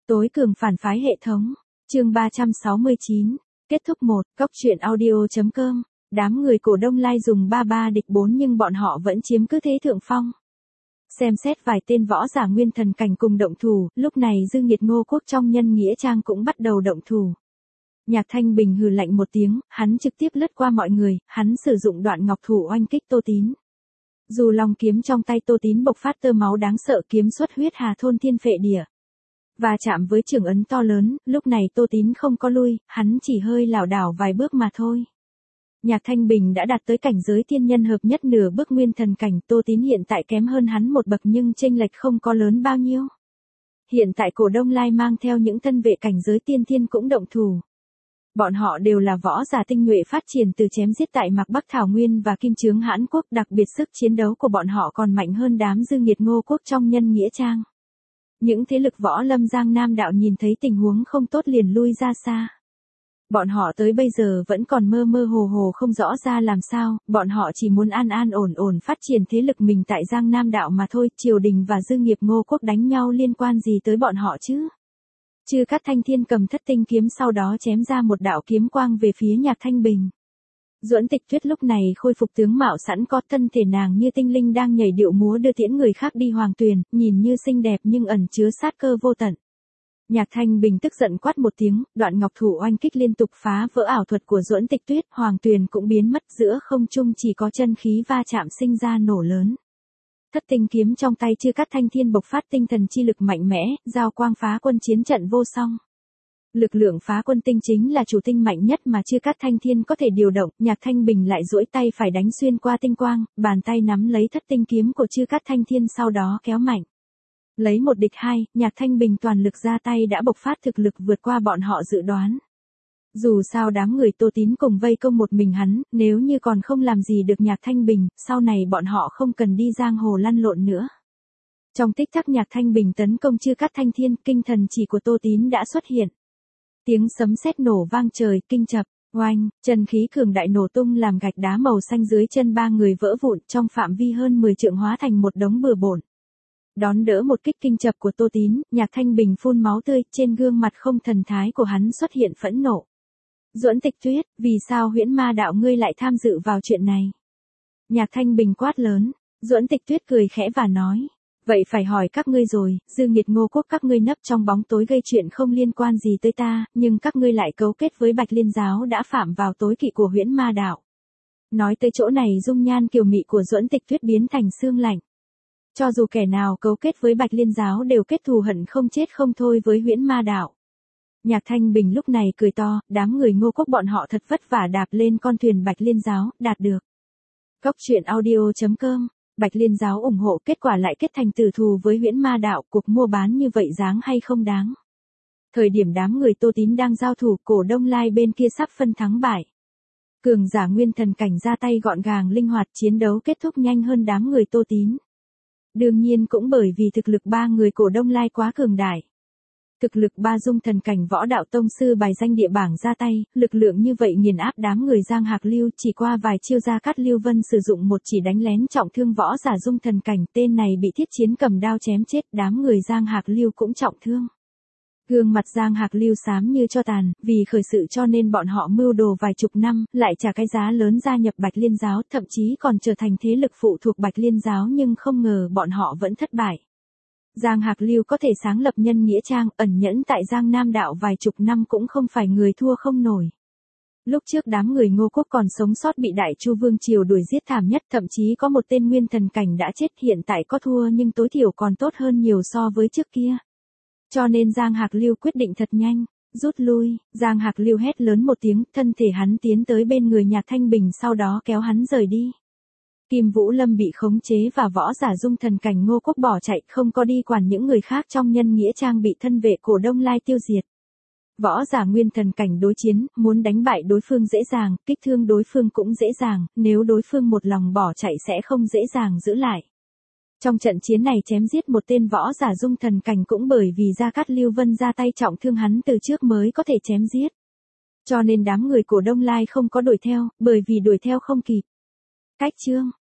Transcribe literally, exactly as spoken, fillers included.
Tối cường phản phái hệ thống. Chương ba trăm sáu mươi chín. Kết thúc một. Góc truyện audio.com. Đám người cổ Đông Lai dùng ba ba địch bốn nhưng bọn họ vẫn chiếm cứ thế thượng phong. Xem xét vài tên võ giả nguyên thần cảnh cùng động thủ, lúc này Dư Nghiệt Ngô Quốc trong Nhân Nghĩa Trang cũng bắt đầu động thủ. Nhạc Thanh Bình hừ lạnh một tiếng, hắn trực tiếp lướt qua mọi người, hắn sử dụng đoạn ngọc thủ oanh kích Tô Tín. Dù long kiếm trong tay Tô Tín bộc phát tơ máu đáng sợ, kiếm xuất huyết hà thôn thiên phệ địa. Và chạm với trường ấn to lớn, lúc này Tô Tín không có lui, hắn chỉ hơi lảo đảo vài bước mà thôi. Nhạc Thanh Bình đã đạt tới cảnh giới thiên nhân hợp nhất nửa bước nguyên thần cảnh, Tô Tín hiện tại kém hơn hắn một bậc nhưng chênh lệch không có lớn bao nhiêu. Hiện tại cổ Đông Lai mang theo những thân vệ cảnh giới tiên thiên cũng động thủ. Bọn họ đều là võ giả tinh nhuệ phát triển từ chém giết tại Mạc Bắc Thảo Nguyên và Kim Chướng Hãn Quốc, đặc biệt sức chiến đấu của bọn họ còn mạnh hơn đám Dư Nghiệt Ngô Quốc trong Nhân Nghĩa Trang. Những thế lực võ lâm Giang Nam đạo nhìn thấy tình huống không tốt liền lui ra xa. Bọn họ tới bây giờ vẫn còn mơ mơ hồ hồ không rõ ra làm sao, bọn họ chỉ muốn an an ổn ổn phát triển thế lực mình tại Giang Nam đạo mà thôi, triều đình và Dư Nghiệt Ngô Quốc đánh nhau liên quan gì tới bọn họ chứ? Chư Cát Thanh Thiên cầm thất tinh kiếm sau đó chém ra một đạo kiếm quang về phía Nhạc Thanh Bình. Duẫn Tịch Tuyết lúc này khôi phục tướng mạo sẵn có, thân thể nàng như tinh linh đang nhảy điệu múa đưa tiễn người khác đi hoàng tuyền, nhìn như xinh đẹp nhưng ẩn chứa sát cơ vô tận. Nhạc Thanh Bình tức giận quát một tiếng, đoạn ngọc thủ oanh kích liên tục phá vỡ ảo thuật của Duẫn Tịch Tuyết, hoàng tuyền cũng biến mất, giữa không trung chỉ có chân khí va chạm sinh ra nổ lớn. Thất tinh kiếm trong tay Chư Cát Thanh Thiên bộc phát tinh thần chi lực mạnh mẽ, giao quang phá quân chiến trận vô song. Lực lượng phá quân tinh chính là chủ tinh mạnh nhất mà Chư Cát Thanh Thiên có thể điều động, Nhạc Thanh Bình lại duỗi tay phải đánh xuyên qua tinh quang, bàn tay nắm lấy thất tinh kiếm của Chư Cát Thanh Thiên sau đó kéo mạnh. Lấy một địch hai, Nhạc Thanh Bình toàn lực ra tay đã bộc phát thực lực vượt qua bọn họ dự đoán. Dù sao đám người Tô Tín cùng vây công một mình hắn, nếu như còn không làm gì được Nhạc Thanh Bình, sau này bọn họ không cần đi giang hồ lăn lộn nữa. Trong tích tắc Nhạc Thanh Bình tấn công Chư Cát Thanh Thiên, kinh thần chỉ của Tô Tín đã xuất hiện. Tiếng sấm sét nổ vang trời, kinh chập, oanh, chân khí cường đại nổ tung làm gạch đá màu xanh dưới chân ba người vỡ vụn, trong phạm vi hơn mười trượng hóa thành một đống bừa bộn. Đón đỡ một kích kinh chập của Tô Tín, Nhạc Thanh Bình phun máu tươi, trên gương mặt không thần thái của hắn xuất hiện phẫn nộ. Duẫn Tịch Tuyết, vì sao Huyễn Ma đạo ngươi lại tham dự vào chuyện này? Nhạc Thanh Bình quát lớn. Duẫn Tịch Tuyết cười khẽ và nói, vậy phải hỏi các ngươi rồi, Dư Nghiệt Ngô Quốc các ngươi nấp trong bóng tối gây chuyện không liên quan gì tới ta, nhưng các ngươi lại cấu kết với Bạch Liên giáo đã phạm vào tối kỵ của Huyễn Ma đạo. Nói tới chỗ này dung nhan kiều mị của Duẫn Tịch Tuyết biến thành xương lạnh. Cho dù kẻ nào cấu kết với Bạch Liên giáo đều kết thù hận không chết không thôi với Huyễn Ma đạo. Nhạc Thanh Bình lúc này cười to, đám người Ngô Quốc bọn họ thật vất vả đạp lên con thuyền Bạch Liên giáo, đạt được. Góc truyện audio.com. Bạch Liên giáo ủng hộ, kết quả lại kết thành tử thù với Huyễn Ma đạo, cuộc mua bán như vậy đáng hay không đáng? Thời điểm đám người Tô Tín đang giao thủ, cổ Đông Lai bên kia sắp phân thắng bại. Cường giả nguyên thần cảnh ra tay gọn gàng linh hoạt, chiến đấu kết thúc nhanh hơn đám người Tô Tín. Đương nhiên cũng bởi vì thực lực ba người cổ Đông Lai quá cường đại. Thực lực ba dung thần cảnh võ đạo tông sư bài danh địa bảng ra tay, lực lượng như vậy nghiền áp đám người Giang Hạc Lưu, chỉ qua vài chiêu Gia Cát Lưu Vân sử dụng một chỉ đánh lén trọng thương võ giả dung thần cảnh, tên này bị Thiết Chiến cầm đao chém chết, đám người Giang Hạc Lưu cũng trọng thương. Gương mặt Giang Hạc Lưu xám như tro tàn, vì khởi sự cho nên bọn họ mưu đồ vài chục năm, lại trả cái giá lớn gia nhập Bạch Liên giáo, thậm chí còn trở thành thế lực phụ thuộc Bạch Liên giáo, nhưng không ngờ bọn họ vẫn thất bại. Giang Hạc Lưu có thể sáng lập Nhân Nghĩa Trang, ẩn nhẫn tại Giang Nam đạo vài chục năm cũng không phải người thua không nổi. Lúc trước đám người Ngô Quốc còn sống sót bị Đại Chu Vương triều đuổi giết thảm nhất, thậm chí có một tên nguyên thần cảnh đã chết, hiện tại có thua nhưng tối thiểu còn tốt hơn nhiều so với trước kia. Cho nên Giang Hạc Lưu quyết định thật nhanh, rút lui. Giang Hạc Lưu hét lớn một tiếng, thân thể hắn tiến tới bên người Nhạc Thanh Bình sau đó kéo hắn rời đi. Kim Vũ Lâm bị khống chế và võ giả dung thần cảnh Ngô Quốc bỏ chạy, không có đi quản những người khác trong Nhân Nghĩa Trang bị thân vệ cổ Đông Lai tiêu diệt. Võ giả nguyên thần cảnh đối chiến, muốn đánh bại đối phương dễ dàng, kích thương đối phương cũng dễ dàng, nếu đối phương một lòng bỏ chạy sẽ không dễ dàng giữ lại. Trong trận chiến này chém giết một tên võ giả dung thần cảnh cũng bởi vì Gia Cát Lưu Vân ra tay trọng thương hắn từ trước mới có thể chém giết. Cho nên đám người cổ Đông Lai không có đuổi theo, bởi vì đuổi theo không kịp. Cách chương